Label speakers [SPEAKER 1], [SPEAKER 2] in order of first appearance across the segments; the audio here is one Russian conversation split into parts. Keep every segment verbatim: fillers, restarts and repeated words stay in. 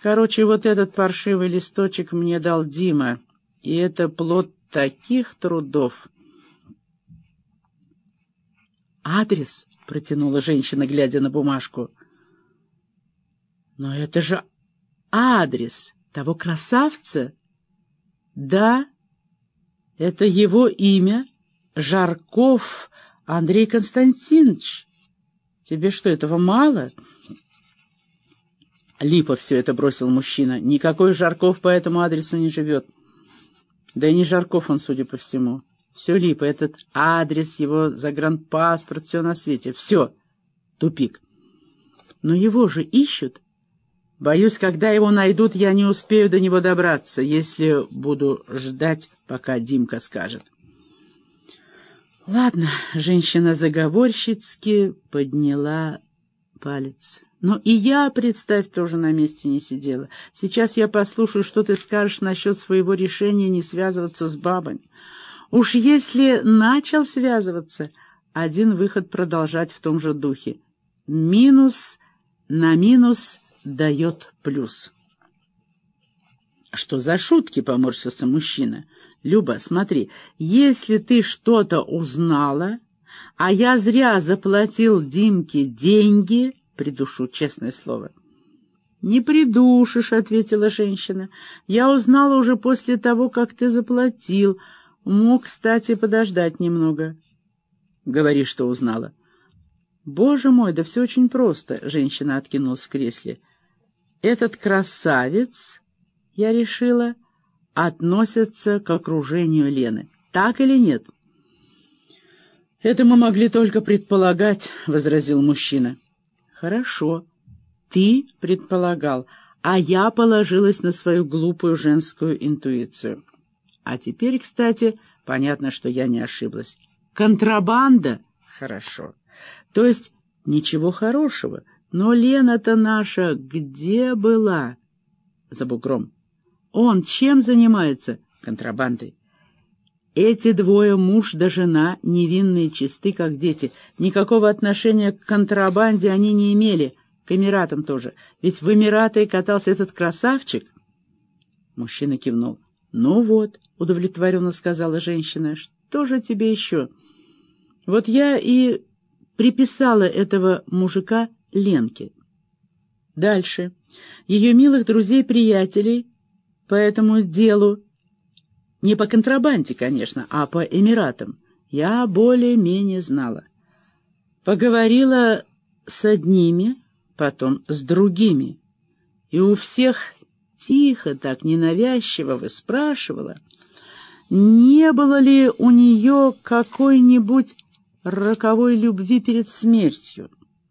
[SPEAKER 1] Короче, вот этот паршивый листочек мне дал Дима, и это плод таких трудов. «Адрес?» — протянула женщина, глядя на бумажку. «Но это же адрес того красавца!» «Да, это его имя, Жарков Андрей Константинович. Тебе что, этого мало?» «Липа все это», — бросил мужчина. «Никакой Жарков по этому адресу не живет. Да и не Жарков он, судя по всему. Все Липа, этот адрес, его загранпаспорт, все на свете. Все. Тупик. Но его же ищут. Боюсь, когда его найдут, я не успею до него добраться, если буду ждать, пока Димка скажет». «Ладно», — женщина заговорщицки подняла палец. «Но и я, представь, тоже на месте не сидела. Сейчас я послушаю, что ты скажешь насчет своего решения не связываться с бабами. Уж если начал связываться, один выход продолжать в том же духе. Минус на минус дает плюс». «Что за шутки?» — поморщился мужчина. «Люба, смотри, если ты что-то узнала, а я зря заплатил Димке деньги, придушу, честное слово». «Не придушишь», — ответила женщина. «Я узнала уже после того, как ты заплатил. Мог, кстати, подождать немного». «Говори, что узнала». «Боже мой, да все очень просто», — женщина откинулась в кресле. «Этот красавец, я решила, относится к окружению Лены. Так или нет?» «Это мы могли только предполагать», — возразил мужчина. «Хорошо, ты предполагал, а я положилась на свою глупую женскую интуицию. А теперь, кстати, понятно, что я не ошиблась. Контрабанда? Хорошо. То есть ничего хорошего, но Лена-то наша где была?» «За бугром». «Он чем занимается?» «Контрабандой». Эти двое, муж да жена, невинные, чисты, как дети. Никакого отношения к контрабанде они не имели, к Эмиратам тоже. Ведь в Эмираты катался этот красавчик. Мужчина кивнул. «Ну вот», — удовлетворенно сказала женщина, — «что же тебе еще?» «Вот я и приписала этого мужика Ленке. Дальше. Ее милых друзей-приятелей по этому делу, не по контрабанде, конечно, а по Эмиратам, я более-менее знала. Поговорила с одними, потом с другими, и у всех тихо, так ненавязчиво выспрашивала, не было ли у нее какой-нибудь роковой любви перед смертью.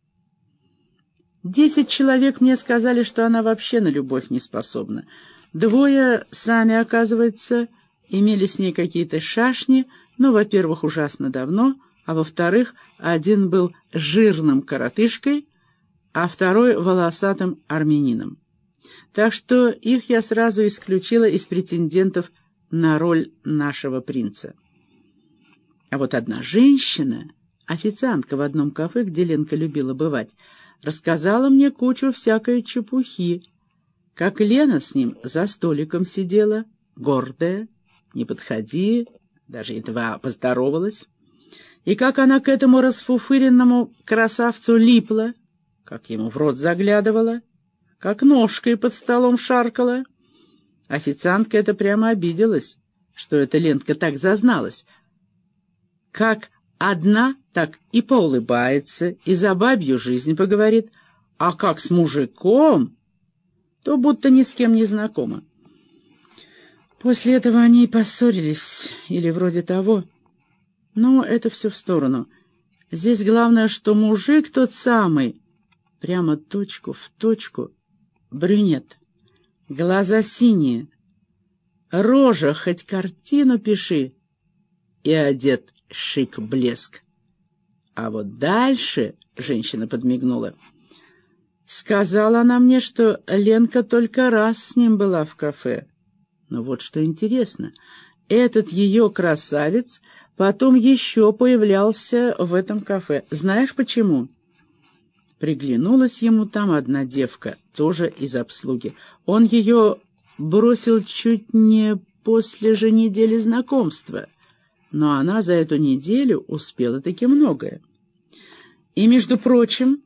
[SPEAKER 1] Десять человек мне сказали, что она вообще на любовь не способна. Двое сами, оказывается, имели с ней какие-то шашни, но, во-первых, ужасно давно, а во-вторых, один был жирным коротышкой, а второй — волосатым армянином. Так что их я сразу исключила из претендентов на роль нашего принца. А вот одна женщина, официантка в одном кафе, где Ленка любила бывать, рассказала мне кучу всякой чепухи, как Лена с ним за столиком сидела, гордая, не подходи, даже едва поздоровалась, и как она к этому расфуфыренному красавцу липла, как ему в рот заглядывала, как ножкой под столом шаркала. Официантка это прямо обиделась, что эта Ленка так зазналась. Как одна, так и поулыбается, и за бабью жизнь поговорит, а как с мужиком, то будто ни с кем не знакома. После этого они и поссорились, или вроде того. Но это все в сторону. Здесь главное, что мужик тот самый, прямо точку в точку, брюнет, глаза синие, рожа хоть картину пиши, и одет шик-блеск. А вот дальше, — женщина подмигнула, — сказала она мне, что Ленка только раз с ним была в кафе. Но вот что интересно, этот ее красавец потом еще появлялся в этом кафе. Знаешь почему? Приглянулась ему там одна девка, тоже из обслуги. Он ее бросил чуть не после же недели знакомства, но она за эту неделю успела таки многое. И, между прочим,